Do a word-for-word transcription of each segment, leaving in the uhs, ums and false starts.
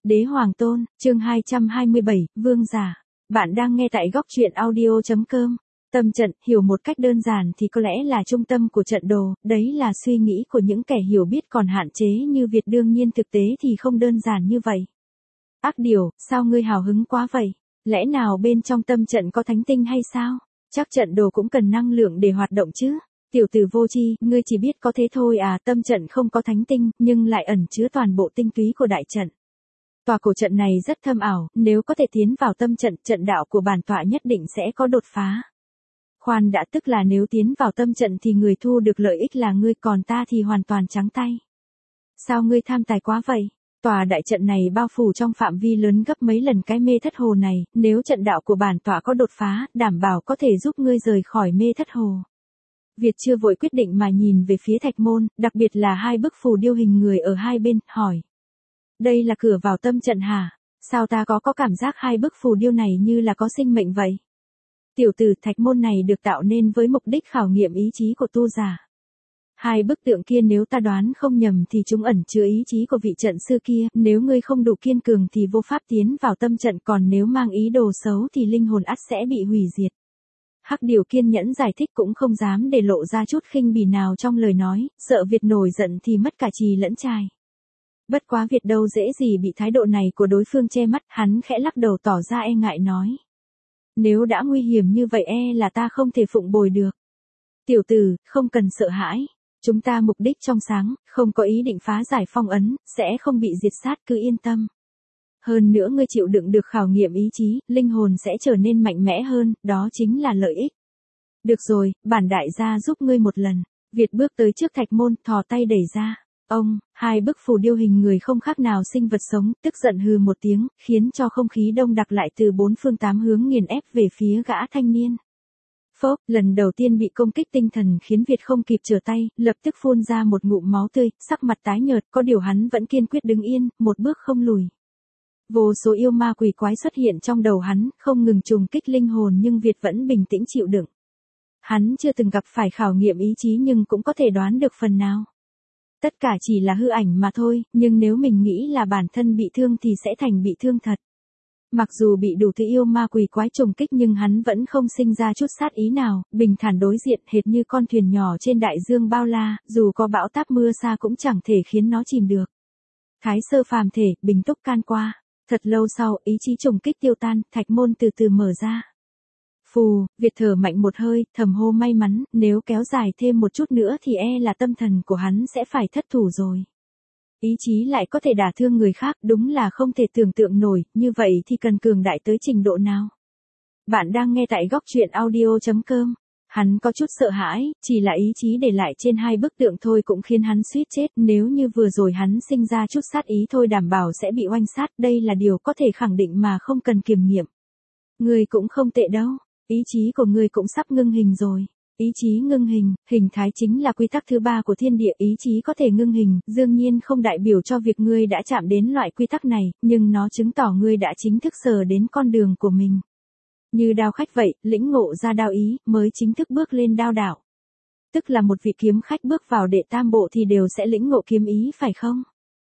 Đế Hoàng Tôn, chương hai trăm hai mươi bảy, Vương Giả. Bạn đang nghe tại góc truyện audio chấm com. Tâm trận, hiểu một cách đơn giản thì có lẽ là trung tâm của trận đồ, đấy là suy nghĩ của những kẻ hiểu biết còn hạn chế như Việt, đương nhiên thực tế thì không đơn giản như vậy. Ác Điều, sao ngươi hào hứng quá vậy? Lẽ nào bên trong tâm trận có thánh tinh hay sao? Chắc trận đồ cũng cần năng lượng để hoạt động chứ. Tiểu tử vô tri, ngươi chỉ biết có thế thôi à, tâm trận không có thánh tinh, nhưng lại ẩn chứa toàn bộ tinh túy của đại trận. Tòa cổ trận này rất thâm ảo, nếu có thể tiến vào tâm trận, trận đạo của bản tọa nhất định sẽ có đột phá. Khoan đã, tức là nếu tiến vào tâm trận thì người thu được lợi ích là ngươi, còn ta thì hoàn toàn trắng tay. Sao ngươi tham tài quá vậy? Tòa đại trận này bao phủ trong phạm vi lớn gấp mấy lần cái mê thất hồ này, nếu trận đạo của bản tọa có đột phá, đảm bảo có thể giúp ngươi rời khỏi mê thất hồ. Việt chưa vội quyết định mà nhìn về phía thạch môn, đặc biệt là hai bức phù điêu hình người ở hai bên, hỏi. Đây là cửa vào tâm trận hả? Sao ta có có cảm giác hai bức phù điêu này như là có sinh mệnh vậy? Tiểu tử, thạch môn này được tạo nên với mục đích khảo nghiệm ý chí của tu giả. Hai bức tượng kia nếu ta đoán không nhầm thì chúng ẩn chứa ý chí của vị trận sư kia, nếu ngươi không đủ kiên cường thì vô pháp tiến vào tâm trận, còn nếu mang ý đồ xấu thì linh hồn ắt sẽ bị hủy diệt. Hắc Điều kiên nhẫn giải thích, cũng không dám để lộ ra chút khinh bỉ nào trong lời nói, sợ Việt nổi giận thì mất cả trì lẫn trai. Bất quá Việt đâu dễ gì bị thái độ này của đối phương che mắt, hắn khẽ lắc đầu tỏ ra e ngại nói. Nếu đã nguy hiểm như vậy e là ta không thể phụng bồi được. Tiểu tử, không cần sợ hãi. Chúng ta mục đích trong sáng, không có ý định phá giải phong ấn, sẽ không bị diệt sát, cứ yên tâm. Hơn nữa ngươi chịu đựng được khảo nghiệm ý chí, linh hồn sẽ trở nên mạnh mẽ hơn, đó chính là lợi ích. Được rồi, bản đại gia giúp ngươi một lần. Việt bước tới trước thạch môn, thò tay đẩy ra. Ông, hai bức phù điêu hình người không khác nào sinh vật sống, tức giận hừ một tiếng, khiến cho không khí đông đặc lại từ bốn phương tám hướng nghiền ép về phía gã thanh niên. Phốc, lần đầu tiên bị công kích tinh thần khiến Việt không kịp trở tay, lập tức phun ra một ngụm máu tươi, sắc mặt tái nhợt, có điều hắn vẫn kiên quyết đứng yên, một bước không lùi. Vô số yêu ma quỷ quái xuất hiện trong đầu hắn, không ngừng trùng kích linh hồn nhưng Việt vẫn bình tĩnh chịu đựng. Hắn chưa từng gặp phải khảo nghiệm ý chí nhưng cũng có thể đoán được phần nào. Tất cả chỉ là hư ảnh mà thôi, nhưng nếu mình nghĩ là bản thân bị thương thì sẽ thành bị thương thật. Mặc dù bị đủ thứ yêu ma quỷ quái trùng kích nhưng hắn vẫn không sinh ra chút sát ý nào, bình thản đối diện hệt như con thuyền nhỏ trên đại dương bao la, dù có bão táp mưa xa cũng chẳng thể khiến nó chìm được. Thái sơ phàm thể, bình túc can qua. Thật lâu sau, ý chí trùng kích tiêu tan, thạch môn từ từ mở ra. Phù, Việt thở mạnh một hơi, thầm hô may mắn, nếu kéo dài thêm một chút nữa thì e là tâm thần của hắn sẽ phải thất thủ rồi. Ý chí lại có thể đả thương người khác, đúng là không thể tưởng tượng nổi, như vậy thì cần cường đại tới trình độ nào? Bạn đang nghe tại góc truyện audio chấm com. Hắn có chút sợ hãi, chỉ là ý chí để lại trên hai bức tượng thôi cũng khiến hắn suýt chết, nếu như vừa rồi hắn sinh ra chút sát ý thôi đảm bảo sẽ bị oanh sát, đây là điều có thể khẳng định mà không cần kiểm nghiệm. Ngươi cũng không tệ đâu, ý chí của ngươi cũng sắp ngưng hình rồi. Ý chí ngưng hình, hình thái chính là quy tắc thứ ba của thiên địa, ý chí có thể ngưng hình, đương nhiên không đại biểu cho việc ngươi đã chạm đến loại quy tắc này, nhưng nó chứng tỏ ngươi đã chính thức sờ đến con đường của mình. Như đao khách vậy, lĩnh ngộ ra đao ý, mới chính thức bước lên đao đạo. Tức là một vị kiếm khách bước vào đệ tam bộ thì đều sẽ lĩnh ngộ kiếm ý phải không?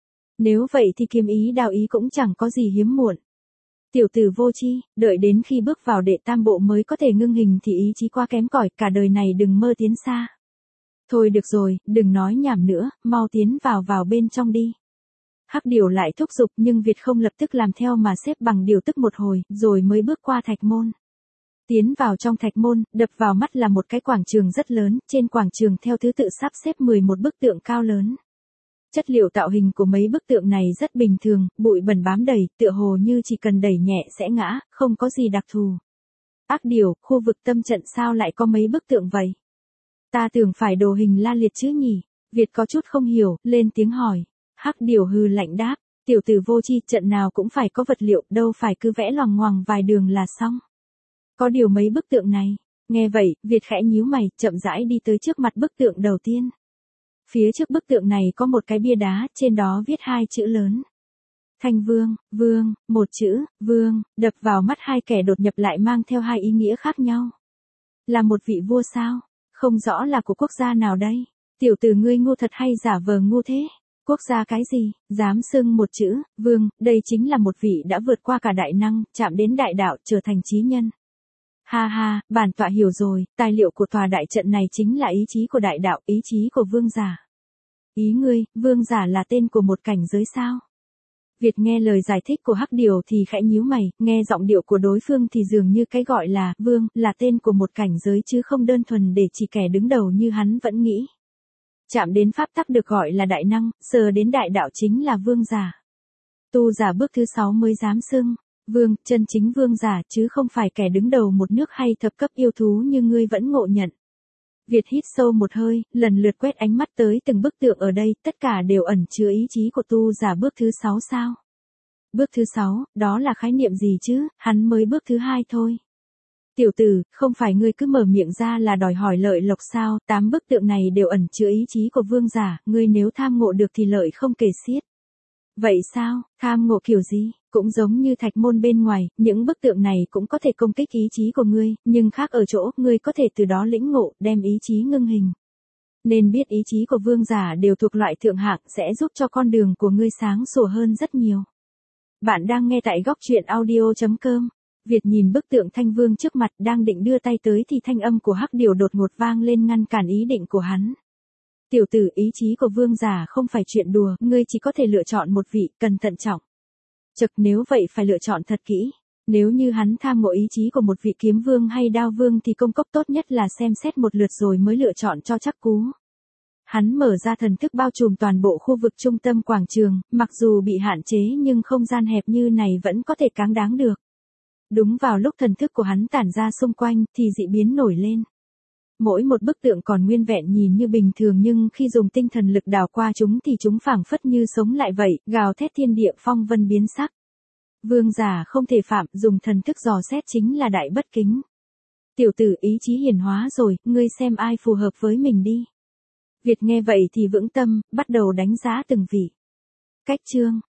Nếu vậy thì kiếm ý đao ý cũng chẳng có gì hiếm muộn. Tiểu tử vô tri, đợi đến khi bước vào đệ tam bộ mới có thể ngưng hình thì ý chí quá kém cỏi, cả đời này đừng mơ tiến xa. Thôi được rồi, đừng nói nhảm nữa, mau tiến vào vào bên trong đi. Hắc Điều lại thúc giục nhưng Việt không lập tức làm theo mà xếp bằng điều tức một hồi, rồi mới bước qua thạch môn. Tiến vào trong thạch môn, đập vào mắt là một cái quảng trường rất lớn, trên quảng trường theo thứ tự sắp xếp mười một bức tượng cao lớn. Chất liệu tạo hình của mấy bức tượng này rất bình thường, bụi bẩn bám đầy, tựa hồ như chỉ cần đẩy nhẹ sẽ ngã, không có gì đặc thù. Ác Điều, khu vực tâm trận sao lại có mấy bức tượng vậy? Ta tưởng phải đồ hình la liệt chứ nhỉ? Việt có chút không hiểu, lên tiếng hỏi. Hắc Điều hừ lạnh đáp, tiểu tử vô tri, trận nào cũng phải có vật liệu, đâu phải cứ vẽ loằng ngoằng vài đường là xong. Có điều mấy bức tượng này. Nghe vậy, Việt khẽ nhíu mày, chậm rãi đi tới trước mặt bức tượng đầu tiên. Phía trước bức tượng này có một cái bia đá, trên đó viết hai chữ lớn. Thanh Vương, Vương, một chữ, Vương, đập vào mắt hai kẻ đột nhập lại mang theo hai ý nghĩa khác nhau. Là một vị vua sao? Không rõ là của quốc gia nào đây? Tiểu tử ngươi ngu thật hay giả vờ ngu thế? Quốc gia cái gì, dám xưng một chữ, vương, đây chính là một vị đã vượt qua cả đại năng, chạm đến đại đạo, trở thành chí nhân. Ha ha, bản tọa hiểu rồi, tài liệu của tòa đại trận này chính là ý chí của đại đạo, ý chí của vương giả. Ý ngươi, vương giả là tên của một cảnh giới sao? Việt nghe lời giải thích của Hắc Điều thì khẽ nhíu mày, nghe giọng điệu của đối phương thì dường như cái gọi là vương là tên của một cảnh giới chứ không đơn thuần để chỉ kẻ đứng đầu như hắn vẫn nghĩ. Chạm đến pháp tắc được gọi là đại năng, sờ đến đại đạo chính là vương giả. Tu giả bước thứ sáu mới dám xưng vương, chân chính vương giả chứ không phải kẻ đứng đầu một nước hay thập cấp yêu thú như ngươi vẫn ngộ nhận. Việt hít sâu một hơi, lần lượt quét ánh mắt tới từng bức tượng ở đây, tất cả đều ẩn chứa ý chí của tu giả bước thứ sáu sao? Bước thứ sáu, đó là khái niệm gì chứ, hắn mới bước thứ hai thôi. Tiểu tử, không phải ngươi cứ mở miệng ra là đòi hỏi lợi lộc sao, tám bức tượng này đều ẩn chứa ý chí của vương giả, ngươi nếu tham ngộ được thì lợi không kể xiết. Vậy sao, tham ngộ kiểu gì? Cũng giống như thạch môn bên ngoài, những bức tượng này cũng có thể công kích ý chí của ngươi, nhưng khác ở chỗ, ngươi có thể từ đó lĩnh ngộ, đem ý chí ngưng hình. Nên biết ý chí của vương giả đều thuộc loại thượng hạng sẽ giúp cho con đường của ngươi sáng sủa hơn rất nhiều. Bạn đang nghe tại góc truyện audio chấm com. Việt nhìn bức tượng thanh vương trước mặt đang định đưa tay tới thì thanh âm của Hắc Điều đột ngột vang lên ngăn cản ý định của hắn. Tiểu tử, ý chí của vương giả không phải chuyện đùa, ngươi chỉ có thể lựa chọn một vị, cần thận trọng. Chực, nếu vậy phải lựa chọn thật kỹ. Nếu như hắn tham ngộ ý chí của một vị kiếm vương hay đao vương thì công cốc tốt nhất là xem xét một lượt rồi mới lựa chọn cho chắc cú. Hắn mở ra thần thức bao trùm toàn bộ khu vực trung tâm quảng trường, mặc dù bị hạn chế nhưng không gian hẹp như này vẫn có thể cáng đáng được. Đúng vào lúc thần thức của hắn tản ra xung quanh thì dị biến nổi lên. Mỗi một bức tượng còn nguyên vẹn nhìn như bình thường nhưng khi dùng tinh thần lực đào qua chúng thì chúng phảng phất như sống lại vậy, gào thét thiên địa phong vân biến sắc. Vương giả không thể phạm, dùng thần thức dò xét chính là đại bất kính. Tiểu tử, ý chí hiển hóa rồi, ngươi xem ai phù hợp với mình đi. Việt nghe vậy thì vững tâm, bắt đầu đánh giá từng vị. Cách chương,